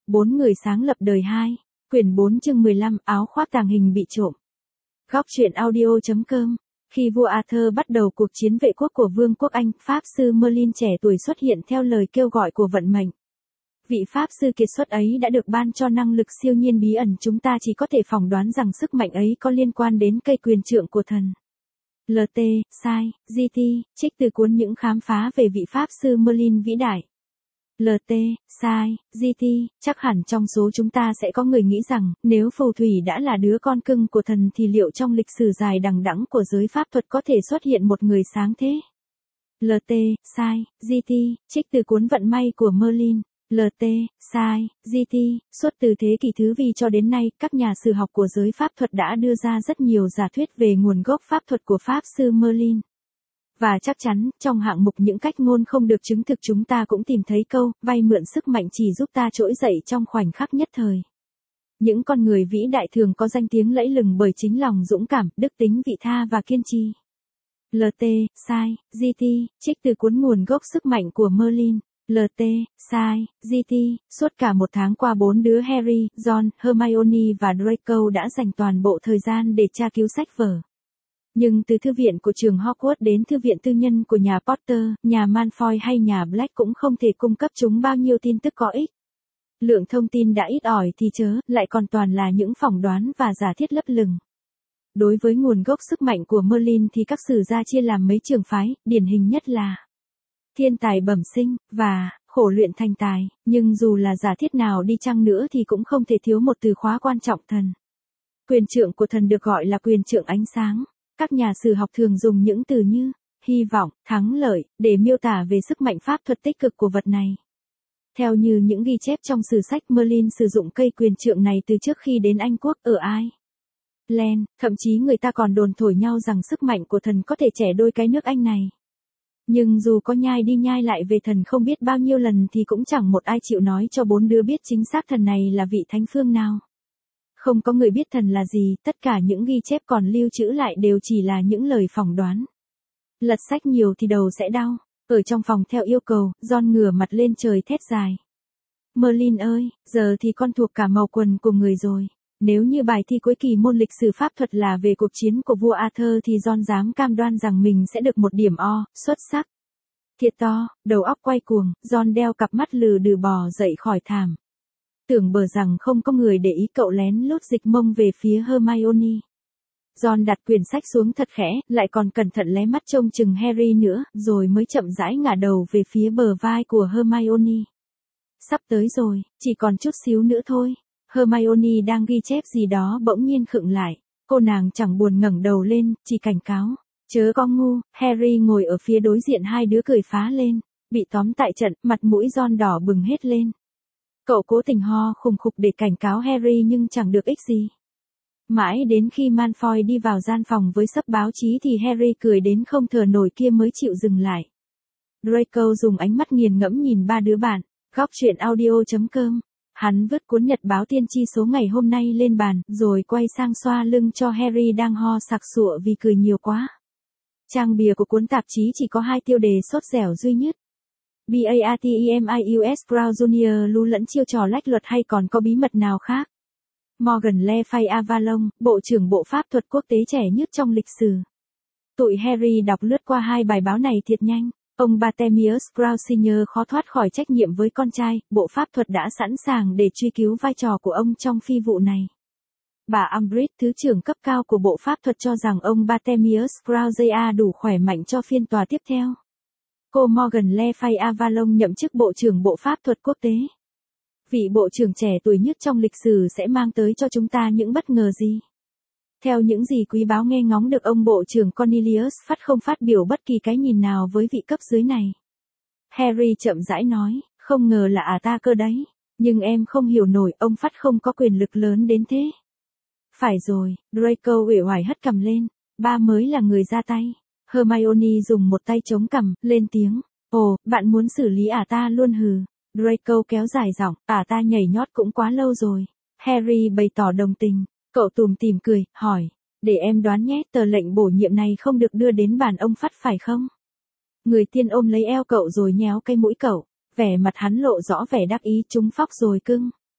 4 người sáng lập đời 2. Quyển 4 chương 15 áo khoác tàng hình bị trộm. Góc truyện audio.com. Khi vua Arthur bắt đầu cuộc chiến vệ quốc của Vương quốc Anh, Pháp sư Merlin trẻ tuổi xuất hiện theo lời kêu gọi của vận mệnh. Vị Pháp sư kiệt xuất ấy đã được ban cho năng lực siêu nhiên bí ẩn, chúng ta chỉ có thể phỏng đoán rằng sức mạnh ấy có liên quan đến cây quyền trượng của thần. LT, Sai, GT, trích từ cuốn Những khám phá về vị Pháp sư Merlin vĩ đại. LT, Sai, GT, chắc hẳn trong số chúng ta sẽ có người nghĩ rằng, nếu phù thủy đã là đứa con cưng của thần thì liệu trong lịch sử dài đằng đẵng của giới pháp thuật có thể xuất hiện một người sáng thế? LT, Sai, GT, trích từ cuốn Vận may của Merlin. LT, Sai, GT, suốt từ thế kỷ thứ Vi cho đến nay, các nhà sử học của giới pháp thuật đã đưa ra rất nhiều giả thuyết về nguồn gốc pháp thuật của Pháp sư Merlin. Và chắc chắn, trong hạng mục những cách ngôn không được chứng thực chúng ta cũng tìm thấy câu, vay mượn sức mạnh chỉ giúp ta trỗi dậy trong khoảnh khắc nhất thời. Những con người vĩ đại thường có danh tiếng lẫy lừng bởi chính lòng dũng cảm, đức tính vị tha và kiên trì. LT, Sai, GT, trích từ cuốn Nguồn gốc sức mạnh của Merlin. LT, Sai, GT, suốt cả một tháng qua 4 đứa Harry, Ron, Hermione và Draco đã dành toàn bộ thời gian để tra cứu sách vở. Nhưng từ thư viện của trường Hogwarts đến thư viện tư nhân của nhà Potter, nhà Malfoy hay nhà Black cũng không thể cung cấp chúng bao nhiêu tin tức có ích. Lượng thông tin đã ít ỏi thì chớ, lại còn toàn là những phỏng đoán và giả thiết lấp lửng. Đối với nguồn gốc sức mạnh của Merlin thì các sử gia chia làm mấy trường phái, điển hình nhất là thiên tài bẩm sinh, và khổ luyện thành tài, nhưng dù là giả thiết nào đi chăng nữa thì cũng không thể thiếu một từ khóa quan trọng thần. Quyền trượng của thần được gọi là quyền trượng ánh sáng. Các nhà sử học thường dùng những từ như hy vọng, thắng lợi, để miêu tả về sức mạnh pháp thuật tích cực của vật này. Theo như những ghi chép trong sử sách, Merlin sử dụng cây quyền trượng này từ trước khi đến Anh quốc ở Ireland, thậm chí người ta còn đồn thổi nhau rằng sức mạnh của thần có thể chẻ đôi cái nước Anh này. Nhưng dù có nhai đi nhai lại về thần không biết bao nhiêu lần thì cũng chẳng một ai chịu nói cho 4 đứa biết chính xác thần này là vị thánh phương nào. Không có người biết thần là gì, tất cả những ghi chép còn lưu trữ lại đều chỉ là những lời phỏng đoán. Lật sách nhiều thì đầu sẽ đau. Ở trong phòng theo yêu cầu, Ron ngửa mặt lên trời thét dài. Merlin ơi, giờ thì con thuộc cả màu quần của người rồi. Nếu như bài thi cuối kỳ môn lịch sử pháp thuật là về cuộc chiến của vua Arthur thì Ron dám cam đoan rằng mình sẽ được 1 điểm O, xuất sắc. Thiệt to, đầu óc quay cuồng, Ron đeo cặp mắt lừ đừ bò dậy khỏi thảm. Tưởng bờ rằng không có người để ý cậu lén lút dịch mông về phía Hermione. Ron đặt quyển sách xuống thật khẽ, lại còn cẩn thận lé mắt trông chừng Harry nữa, rồi mới chậm rãi ngả đầu về phía bờ vai của Hermione. Sắp tới rồi, chỉ còn chút xíu nữa thôi. Hermione đang ghi chép gì đó bỗng nhiên khựng lại. Cô nàng chẳng buồn ngẩng đầu lên, chỉ cảnh cáo. Chớ có ngu. Harry ngồi ở phía đối diện hai đứa cười phá lên. Bị tóm tại trận, mặt mũi Ron đỏ bừng hết lên. Cậu cố tình ho khùng khục để cảnh cáo Harry nhưng chẳng được ích gì. Mãi đến khi Malfoy đi vào gian phòng với sấp báo chí thì Harry cười đến không thở nổi kia mới chịu dừng lại. Draco dùng ánh mắt nghiền ngẫm nhìn 3 đứa bạn. Góc truyện audio.com. Hắn vứt cuốn nhật báo tiên tri số ngày hôm nay lên bàn, rồi quay sang xoa lưng cho Harry đang ho sặc sụa vì cười nhiều quá. Trang bìa của cuốn tạp chí chỉ có 2 tiêu đề sốt dẻo duy nhất. BATEMIUS Brown Jr. lưu lẫn chiêu trò lách luật hay còn có bí mật nào khác? Morgan Le Fay Avalon, Bộ trưởng Bộ Pháp thuật quốc tế trẻ nhất trong lịch sử. Tụi Harry đọc lướt qua 2 bài báo này thiệt nhanh. Ông Bartholomew Brown Sr. khó thoát khỏi trách nhiệm với con trai, Bộ Pháp thuật đã sẵn sàng để truy cứu vai trò của ông trong phi vụ này. Bà Umbridge, thứ trưởng cấp cao của Bộ Pháp thuật cho rằng ông Bartholomew Brown Jr. đủ khỏe mạnh cho phiên tòa tiếp theo. Cô Morgan Le Fay Avalon nhậm chức Bộ trưởng Bộ Pháp thuật quốc tế. Vị bộ trưởng trẻ tuổi nhất trong lịch sử sẽ mang tới cho chúng ta những bất ngờ gì? Theo những gì quý báo nghe ngóng được, ông Bộ trưởng Cornelius Fudge không phát biểu bất kỳ cái nhìn nào với vị cấp dưới này. Harry chậm rãi nói, không ngờ là ta cơ đấy. Nhưng em không hiểu nổi ông Fudge không có quyền lực lớn đến thế. Phải rồi, Draco uể oải hất cằm lên. Ba mới là người ra tay. Hermione dùng một tay chống cằm, lên tiếng. Ồ, bạn muốn xử lý ta luôn hừ. Draco kéo dài giọng, ta nhảy nhót cũng quá lâu rồi. Harry bày tỏ đồng tình. Cậu tủm tỉm cười, hỏi. Để em đoán nhé, tờ lệnh bổ nhiệm này không được đưa đến bàn ông Fudge phải không? Người tiên ôm lấy eo cậu rồi nhéo cái mũi cậu. Vẻ mặt hắn lộ rõ vẻ đắc ý, trúng phóc rồi cưng.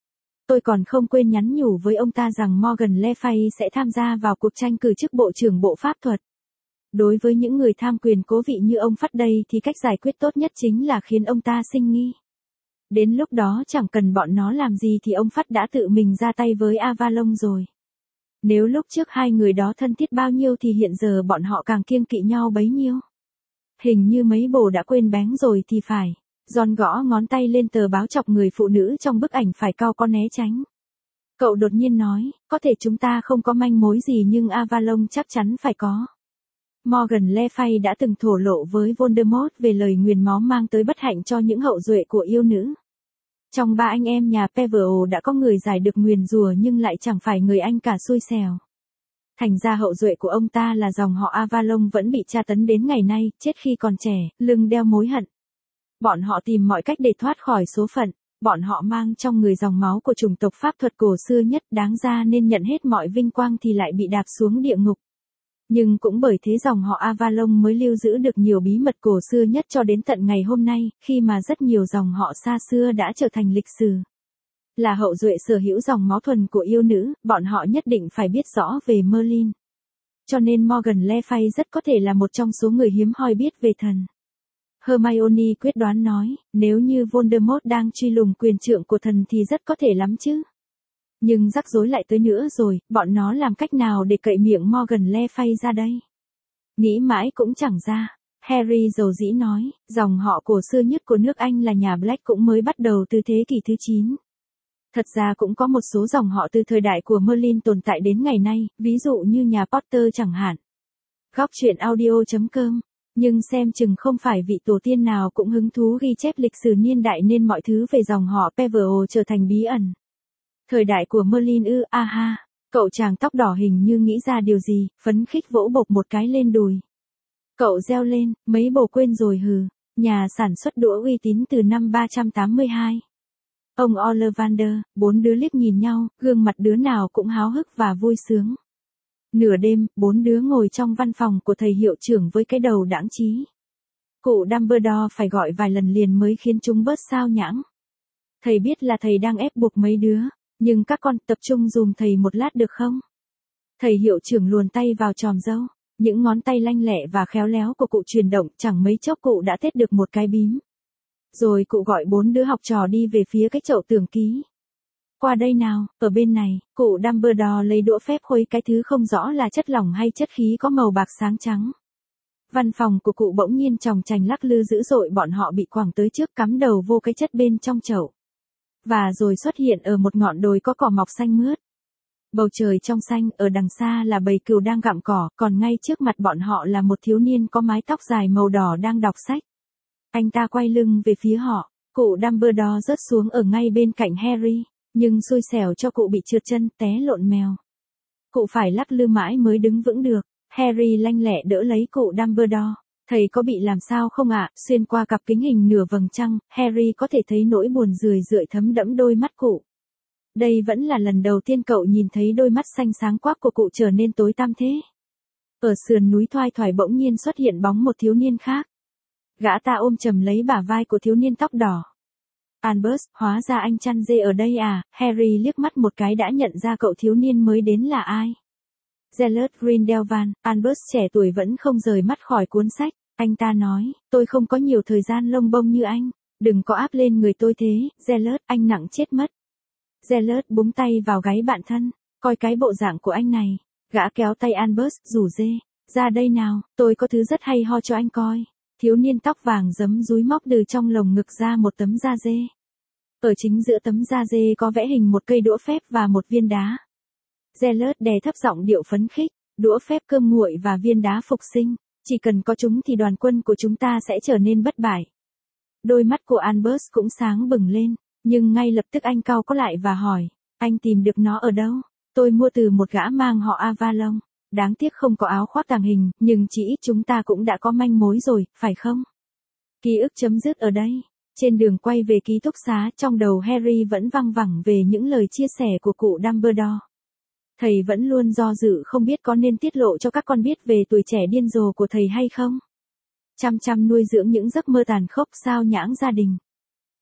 tôi còn không quên nhắn nhủ với ông ta rằng Morgan Le Fay sẽ tham gia vào cuộc tranh cử chức Bộ trưởng Bộ Pháp thuật. Đối với những người tham quyền cố vị như ông Phát đây thì cách giải quyết tốt nhất chính là khiến ông ta sinh nghi. Đến lúc đó chẳng cần bọn nó làm gì thì ông Phát đã tự mình ra tay với Avalon rồi. Nếu lúc trước hai người đó thân thiết bao nhiêu thì hiện giờ bọn họ càng kiêng kỵ nhau bấy nhiêu. Hình như mấy bồ đã quên bén rồi thì phải. John gõ ngón tay lên tờ báo chọc người phụ nữ trong bức ảnh phải cau có né tránh. Cậu đột nhiên nói, có thể chúng ta không có manh mối gì nhưng Avalon chắc chắn phải có. Morgan Le Fay đã từng thổ lộ với Voldemort về lời nguyền máu mang tới bất hạnh cho những hậu duệ của yêu nữ. Trong ba anh em nhà Peveril đã có người giải được nguyền rủa nhưng lại chẳng phải người anh cả xui xẻo. Thành ra hậu duệ của ông ta là dòng họ Avalon vẫn bị tra tấn đến ngày nay, chết khi còn trẻ, lưng đeo mối hận. Bọn họ tìm mọi cách để thoát khỏi số phận, bọn họ mang trong người dòng máu của chủng tộc pháp thuật cổ xưa nhất, đáng ra nên nhận hết mọi vinh quang thì lại bị đạp xuống địa ngục. Nhưng cũng bởi thế dòng họ Avalon mới lưu giữ được nhiều bí mật cổ xưa nhất cho đến tận ngày hôm nay, khi mà rất nhiều dòng họ xa xưa đã trở thành lịch sử. Là hậu duệ sở hữu dòng máu thuần của yêu nữ, bọn họ nhất định phải biết rõ về Merlin. Cho nên Morgan Le Fay rất có thể là một trong số người hiếm hoi biết về thần. Hermione quyết đoán nói, nếu như Voldemort đang truy lùng quyền trượng của thần thì rất có thể lắm chứ. Nhưng rắc rối lại tới nữa rồi, bọn nó làm cách nào để cậy miệng Morgan Le Fay ra đây? Nghĩ mãi cũng chẳng ra. Harry dầu dĩ nói, dòng họ cổ xưa nhất của nước Anh là nhà Black cũng mới bắt đầu từ thế kỷ thứ 9. Thật ra cũng có một số dòng họ từ thời đại của Merlin tồn tại đến ngày nay, ví dụ như nhà Potter chẳng hạn. Góc truyện audio.com. Nhưng xem chừng không phải vị tổ tiên nào cũng hứng thú ghi chép lịch sử niên đại nên mọi thứ về dòng họ Peveril trở thành bí ẩn. Thời đại của Merlin ư, aha. Cậu chàng tóc đỏ hình như nghĩ ra điều gì, phấn khích vỗ bộc một cái lên đùi. Cậu reo lên, mấy bồ quên rồi hừ. Nhà sản xuất đũa uy tín từ năm 382. Ông Ollivander, 4 đứa liếc nhìn nhau, gương mặt đứa nào cũng háo hức và vui sướng. Nửa đêm, 4 đứa ngồi trong văn phòng của thầy hiệu trưởng với cái đầu đãng trí. Cụ Dumbledore phải gọi vài lần liền mới khiến chúng bớt sao nhãng. Thầy biết là thầy đang ép buộc mấy đứa, nhưng các con tập trung dùm thầy một lát được không? Thầy hiệu trưởng luồn tay vào chòm râu, những ngón tay lanh lẹ và khéo léo của cụ chuyển động, chẳng mấy chốc cụ đã tết được một cái bím. Rồi cụ gọi 4 đứa học trò đi về phía cái chậu tường ký. Qua đây nào, ở bên này, cụ Dumbledore lấy đũa phép khuấy cái thứ không rõ là chất lỏng hay chất khí có màu bạc sáng trắng. Văn phòng của cụ bỗng nhiên chòng chành lắc lư dữ dội, bọn họ bị quẳng tới trước cắm đầu vô cái chất bên trong chậu. Và rồi xuất hiện ở một ngọn đồi có cỏ mọc xanh mướt. Bầu trời trong xanh, ở đằng xa là bầy cừu đang gặm cỏ, còn ngay trước mặt bọn họ là một thiếu niên có mái tóc dài màu đỏ đang đọc sách. Anh ta quay lưng về phía họ, cụ Dumbledore rớt xuống ở ngay bên cạnh Harry, nhưng xui xẻo cho cụ bị trượt chân, té lộn mèo. Cụ phải lắc lư mãi mới đứng vững được. Harry lanh lẹ đỡ lấy cụ Dumbledore. Thầy có bị làm sao không ạ? Xuyên qua cặp kính hình nửa vầng trăng, Harry có thể thấy nỗi buồn rười rượi thấm đẫm đôi mắt cụ. Đây vẫn là lần đầu tiên cậu nhìn thấy đôi mắt xanh sáng quắc của cụ trở nên tối tăm thế. Ở sườn núi thoai thoải bỗng nhiên xuất hiện bóng một thiếu niên khác. Gã ta ôm chầm lấy bả vai của thiếu niên tóc đỏ. Albus, hóa ra anh chăn dê ở đây à? Harry liếc mắt một cái đã nhận ra cậu thiếu niên mới đến là ai. Gellert Grindelwald. Albus trẻ tuổi vẫn không rời mắt khỏi cuốn sách. Anh ta nói, tôi không có nhiều thời gian lông bông như anh. Đừng có áp lên người tôi thế, Gellert, anh nặng chết mất. Gellert búng tay vào gáy bạn thân. Coi cái bộ dạng của anh này. Gã kéo tay Albus, rủ dê. Ra đây nào, tôi có thứ rất hay ho cho anh coi. Thiếu niên tóc vàng giấm dúi móc từ trong lồng ngực ra một tấm da dê. Ở chính giữa tấm da dê có vẽ hình một cây đũa phép và một viên đá. Gellert đè thấp giọng điệu phấn khích, đũa phép cơm nguội và viên đá phục sinh, chỉ cần có chúng thì đoàn quân của chúng ta sẽ trở nên bất bại. Đôi mắt của Albus cũng sáng bừng lên, nhưng ngay lập tức anh cau có lại và hỏi, anh tìm được nó ở đâu? Tôi mua từ một gã mang họ Avalon. Đáng tiếc không có áo khoác tàng hình, nhưng chỉ ít chúng ta cũng đã có manh mối rồi, phải không? Ký ức chấm dứt ở đây. Trên đường quay về ký túc xá, trong đầu Harry vẫn văng vẳng về những lời chia sẻ của cụ Dumbledore. Thầy vẫn luôn do dự không biết có nên tiết lộ cho các con biết về tuổi trẻ điên rồ của thầy hay không. Chăm chăm nuôi dưỡng những giấc mơ tàn khốc sao nhãng gia đình.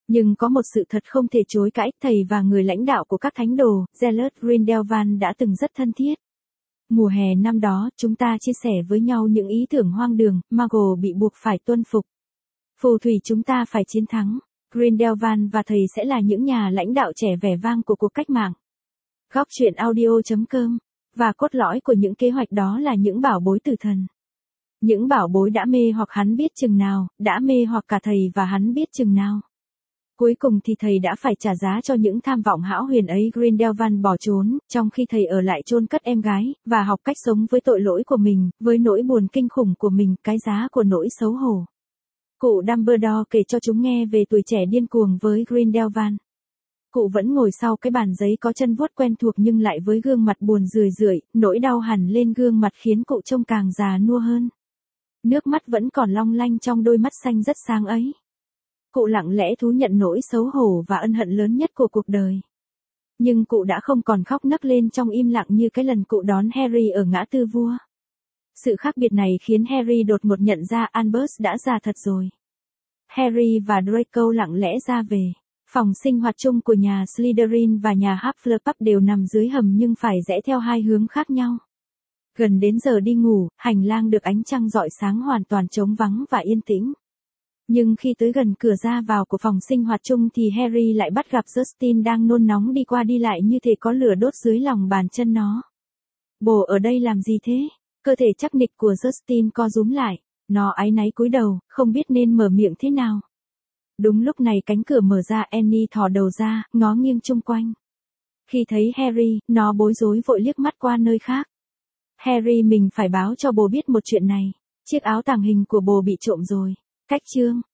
Nhưng có một sự thật không thể chối cãi, thầy và người lãnh đạo của các thánh đồ, Gellert Grindelwald đã từng rất thân thiết. Mùa hè năm đó, chúng ta chia sẻ với nhau những ý tưởng hoang đường, Muggle bị buộc phải tuân phục. Phù thủy chúng ta phải chiến thắng. Grindelwald và thầy sẽ là những nhà lãnh đạo trẻ vẻ vang của cuộc cách mạng. Góc truyện audio.com. Và cốt lõi của những kế hoạch đó là những bảo bối từ thần. Những bảo bối đã mê hoặc hắn biết chừng nào, đã mê hoặc cả thầy và hắn biết chừng nào. Cuối cùng thì thầy đã phải trả giá cho những tham vọng hão huyền ấy. Grindelwald bỏ trốn, trong khi thầy ở lại chôn cất em gái, và học cách sống với tội lỗi của mình, với nỗi buồn kinh khủng của mình, cái giá của nỗi xấu hổ. Cụ Dumbledore kể cho chúng nghe về tuổi trẻ điên cuồng với Grindelwald. Cụ vẫn ngồi sau cái bàn giấy có chân vuốt quen thuộc nhưng lại với gương mặt buồn rười rượi, nỗi đau hằn lên gương mặt khiến cụ trông càng già nua hơn. Nước mắt vẫn còn long lanh trong đôi mắt xanh rất sáng ấy. Cụ lặng lẽ thú nhận nỗi xấu hổ và ân hận lớn nhất của cuộc đời. Nhưng cụ đã không còn khóc nấc lên trong im lặng như cái lần cụ đón Harry ở ngã tư vua. Sự khác biệt này khiến Harry đột ngột nhận ra Albus đã già thật rồi. Harry và Draco lặng lẽ ra về. Phòng sinh hoạt chung của nhà Slytherin và nhà Hufflepuff đều nằm dưới hầm nhưng phải rẽ theo hai hướng khác nhau. Gần đến giờ đi ngủ, hành lang được ánh trăng rọi sáng hoàn toàn trống vắng và yên tĩnh. Nhưng khi tới gần cửa ra vào của phòng sinh hoạt chung thì Harry lại bắt gặp Justin đang nôn nóng đi qua đi lại như thể có lửa đốt dưới lòng bàn chân nó. Bồ ở đây làm gì thế? Cơ thể chắc nịch của Justin co rúm lại. Nó áy náy cúi đầu, không biết nên mở miệng thế nào. Đúng lúc này cánh cửa mở ra, Annie thò đầu ra, ngó nghiêng chung quanh. Khi thấy Harry, nó bối rối vội liếc mắt qua nơi khác. Harry, mình phải báo cho bồ biết một chuyện này. Chiếc áo tàng hình của bồ bị trộm rồi. Cách chương